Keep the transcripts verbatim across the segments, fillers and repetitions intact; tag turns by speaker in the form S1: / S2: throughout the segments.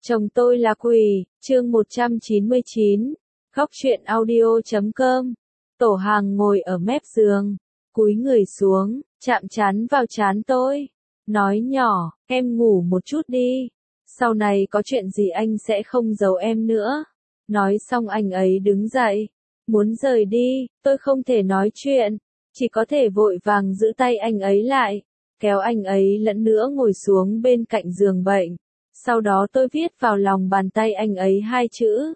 S1: Chồng tôi là quỷ, chương một trăm chín mươi chín, khóc chuyện audio chấm com. Tổ Hàng ngồi ở mép giường, cúi người xuống, chạm trán vào trán tôi, nói nhỏ, em ngủ một chút đi, sau này có chuyện gì anh sẽ không giấu em nữa. Nói xong anh ấy đứng dậy, muốn rời đi, tôi không thể nói chuyện, chỉ có thể vội vàng giữ tay anh ấy lại, kéo anh ấy lẫn nữa ngồi xuống bên cạnh giường bệnh. Sau đó tôi viết vào lòng bàn tay anh ấy hai chữ.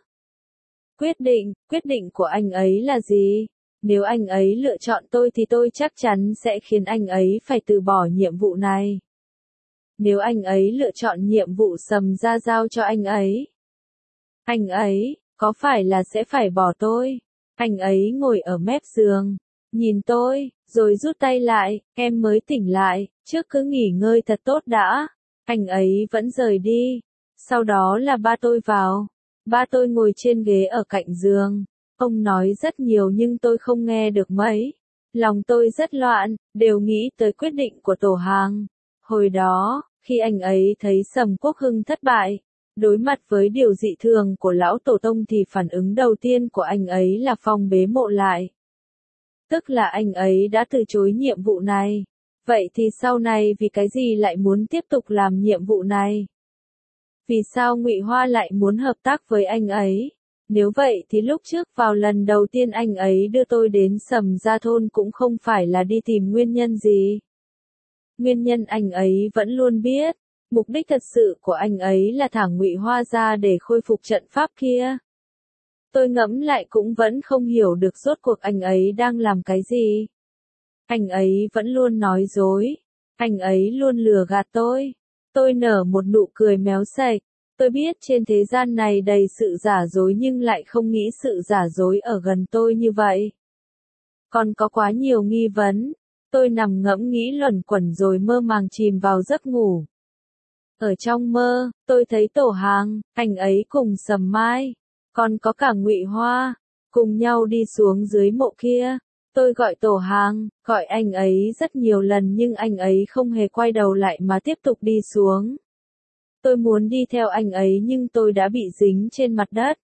S1: Quyết định, quyết định của anh ấy là gì? Nếu anh ấy lựa chọn tôi thì tôi chắc chắn sẽ khiến anh ấy phải từ bỏ nhiệm vụ này. Nếu anh ấy lựa chọn nhiệm vụ Sầm Gia giao cho anh ấy, anh ấy, có phải là sẽ phải bỏ tôi? Anh ấy ngồi ở mép giường, nhìn tôi, rồi rút tay lại, em mới tỉnh lại, trước cứ nghỉ ngơi thật tốt đã. Anh ấy vẫn rời đi. Sau đó là ba tôi vào. Ba tôi ngồi trên ghế ở cạnh giường. Ông nói rất nhiều nhưng tôi không nghe được mấy. Lòng tôi rất loạn, đều nghĩ tới quyết định của Tổ Hàng. Hồi đó, khi anh ấy thấy Sầm Quốc Hưng thất bại, đối mặt với điều dị thường của lão tổ tông thì phản ứng đầu tiên của anh ấy là phong bế mộ lại. Tức là anh ấy đã từ chối nhiệm vụ này. Vậy thì sau này vì cái gì lại muốn tiếp tục làm nhiệm vụ này? Vì sao Ngụy Hoa lại muốn hợp tác với anh ấy? Nếu vậy thì lúc trước vào lần đầu tiên anh ấy đưa tôi đến Sầm Gia thôn cũng không phải là đi tìm nguyên nhân gì. Nguyên nhân anh ấy vẫn luôn biết, mục đích thật sự của anh ấy là thả Ngụy Hoa ra để khôi phục trận pháp kia. Tôi ngẫm lại cũng vẫn không hiểu được rốt cuộc anh ấy đang làm cái gì. Anh ấy vẫn luôn nói dối. Anh ấy luôn lừa gạt tôi. Tôi nở một nụ cười méo sạch. Tôi biết trên thế gian này đầy sự giả dối nhưng lại không nghĩ sự giả dối ở gần tôi như vậy. Còn có quá nhiều nghi vấn. Tôi nằm ngẫm nghĩ luẩn quẩn rồi mơ màng chìm vào giấc ngủ. Ở trong mơ, tôi thấy Tổ Hàng, anh ấy cùng Sầm Mai, còn có cả Ngụy Hoa, cùng nhau đi xuống dưới mộ kia. Tôi gọi Tổ Hàng, gọi anh ấy rất nhiều lần nhưng anh ấy không hề quay đầu lại mà tiếp tục đi xuống. Tôi muốn đi theo anh ấy nhưng tôi đã bị dính trên mặt đất.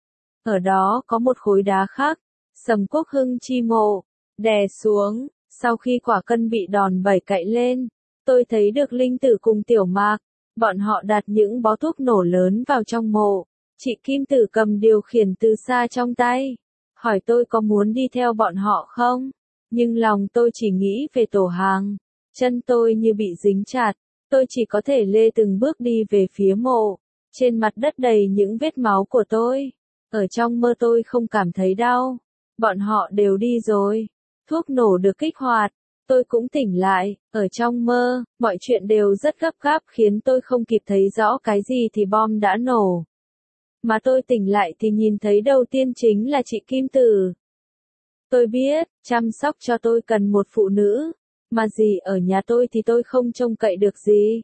S1: Ở đó có một khối đá khác, Sầm Quốc Hưng chi mộ, đè xuống, sau khi quả cân bị đòn bẩy cạy lên, tôi thấy được Linh Tử cùng Tiểu Mạc, bọn họ đặt những bó thuốc nổ lớn vào trong mộ, chị Kim Tử cầm điều khiển từ xa trong tay. Hỏi tôi có muốn đi theo bọn họ không? Nhưng lòng tôi chỉ nghĩ về Tổ Hàng. Chân tôi như bị dính chặt. Tôi chỉ có thể lê từng bước đi về phía mộ. Trên mặt đất đầy những vết máu của tôi. Ở trong mơ tôi không cảm thấy đau. Bọn họ đều đi rồi. Thuốc nổ được kích hoạt. Tôi cũng tỉnh lại. Ở trong mơ, mọi chuyện đều rất gấp gáp khiến tôi không kịp thấy rõ cái gì thì bom đã nổ. Mà tôi tỉnh lại thì nhìn thấy đầu tiên chính là chị Kim Tử. Tôi biết, chăm sóc cho tôi cần một phụ nữ, mà gì ở nhà tôi thì tôi không trông cậy được gì.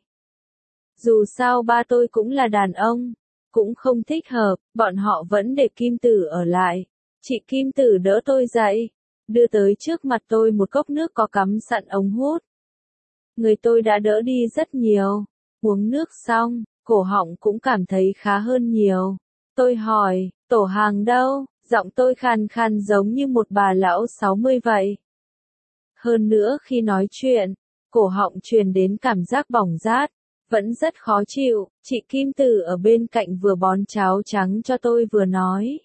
S1: Dù sao ba tôi cũng là đàn ông, cũng không thích hợp, bọn họ vẫn để Kim Tử ở lại. Chị Kim Tử đỡ tôi dậy, đưa tới trước mặt tôi một cốc nước có cắm sẵn ống hút. Người tôi đã đỡ đi rất nhiều, uống nước xong, cổ họng cũng cảm thấy khá hơn nhiều. Tôi hỏi, Tổ Hàng đâu? Giọng tôi khàn khàn giống như một bà lão sáu mươi vậy. Hơn nữa khi nói chuyện, cổ họng truyền đến cảm giác bỏng rát, vẫn rất khó chịu. Chị Kim Tử ở bên cạnh vừa bón cháo trắng cho tôi vừa nói.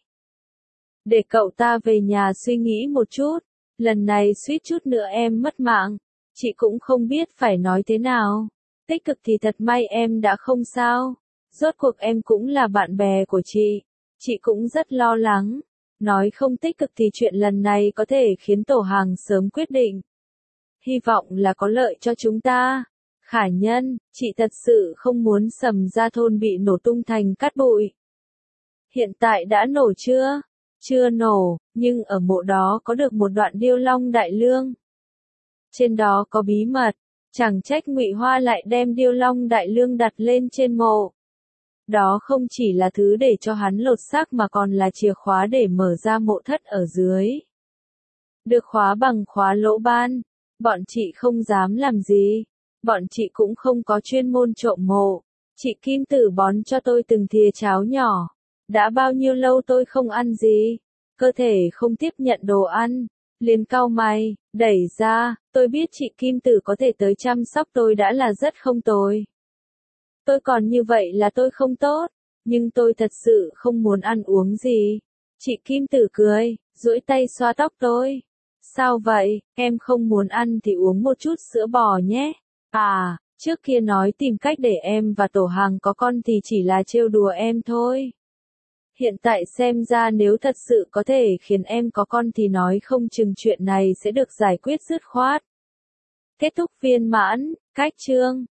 S1: Để cậu ta về nhà suy nghĩ một chút, lần này suýt chút nữa em mất mạng. Chị cũng không biết phải nói thế nào. Tích cực thì thật may em đã không sao. Rốt cuộc em cũng là bạn bè của chị. Chị cũng rất lo lắng. Nói không tích cực thì chuyện lần này có thể khiến Tổ Hàng sớm quyết định. Hy vọng là có lợi cho chúng ta. Khả Nhân, chị thật sự không muốn Sầm Gia thôn bị nổ tung thành cát bụi. Hiện tại đã nổ chưa? Chưa nổ, nhưng ở mộ đó có được một đoạn điêu long đại lương. Trên đó có bí mật, chẳng trách Ngụy Hoa lại đem điêu long đại lương đặt lên trên mộ. Đó không chỉ là thứ để cho hắn lột xác mà còn là chìa khóa để mở ra mộ thất ở dưới. Được khóa bằng khóa lỗ ban, bọn chị không dám làm gì. Bọn chị cũng không có chuyên môn trộm mộ. Chị Kim Tử bón cho tôi từng thìa cháo nhỏ. Đã bao nhiêu lâu tôi không ăn gì. Cơ thể không tiếp nhận đồ ăn. Liền cau mày, đẩy ra, tôi biết chị Kim Tử có thể tới chăm sóc tôi đã là rất không tồi. Tôi còn như vậy là tôi không tốt, nhưng tôi thật sự không muốn ăn uống gì. Chị Kim Tử cười, duỗi tay xoa tóc tôi. Sao vậy, em không muốn ăn thì uống một chút sữa bò nhé. À, trước kia nói tìm cách để em và Tổ Hàng có con thì chỉ là trêu đùa em thôi. Hiện tại xem ra nếu thật sự có thể khiến em có con thì nói không chừng chuyện này sẽ được giải quyết dứt khoát. Kết thúc viên mãn, cách chương.